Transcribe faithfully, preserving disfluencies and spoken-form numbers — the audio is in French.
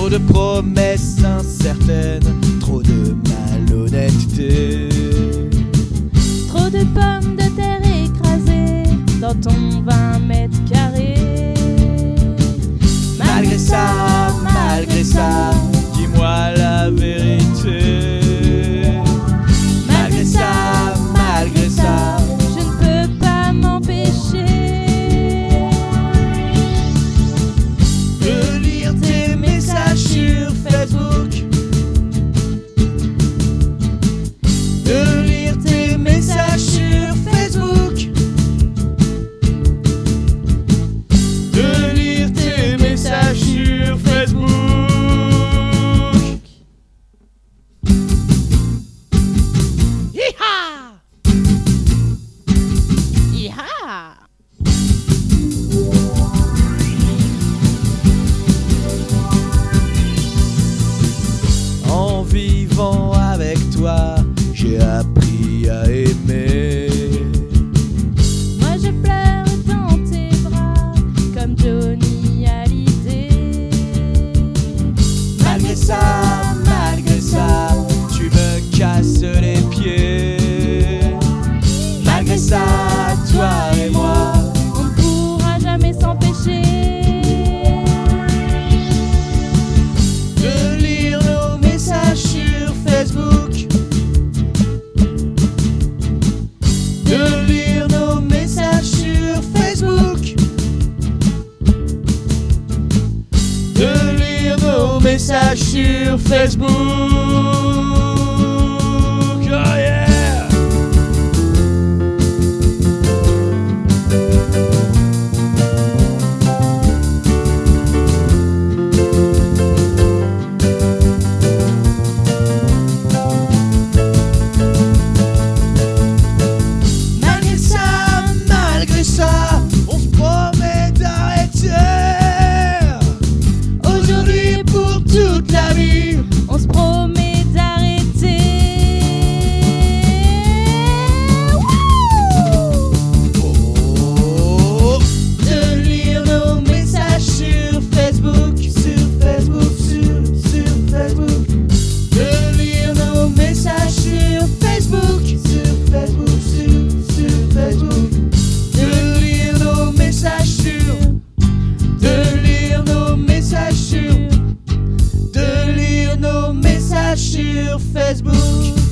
Trop de promesses incertaines, trop de malhonnêteté. Trop de pommes de terre écrasées dans ton vingt mètres carrés. Malgré ça, malgré ça, dis-moi la vérité. Malgré ça, malgré ça, je ne peux pas m'empêcher de lire tes messages sur Facebook. De lire tes messages sur Facebook. De lire tes messages sur Facebook. Hi-ha! Hi-ha! En vivant avec toi, j'ai appris à aimer. Moi je pleure dans tes bras comme Johnny Hallyday. Malgré ça, malgré ça, tu me casses les pieds. Malgré ça, toi et moi, On ne pourra jamais s'empêcher de lire nos messages sur Facebook. De lire nos messages sur Facebook. De lire nos messages sur Facebook. Oh yeah! Malgré ça, malgré ça, on se promet d'arrêter. Aujourd'hui et pour toute la vie, On se promet d'arrêter. oh, de lire nos messages sur Facebook, sur Facebook, sur, sur Facebook. De lire nos messages sur Facebook, sur Facebook, sur, sur Facebook. De lire nos messages sur, de lire nos messages sur, de lire nos messages sur Facebook.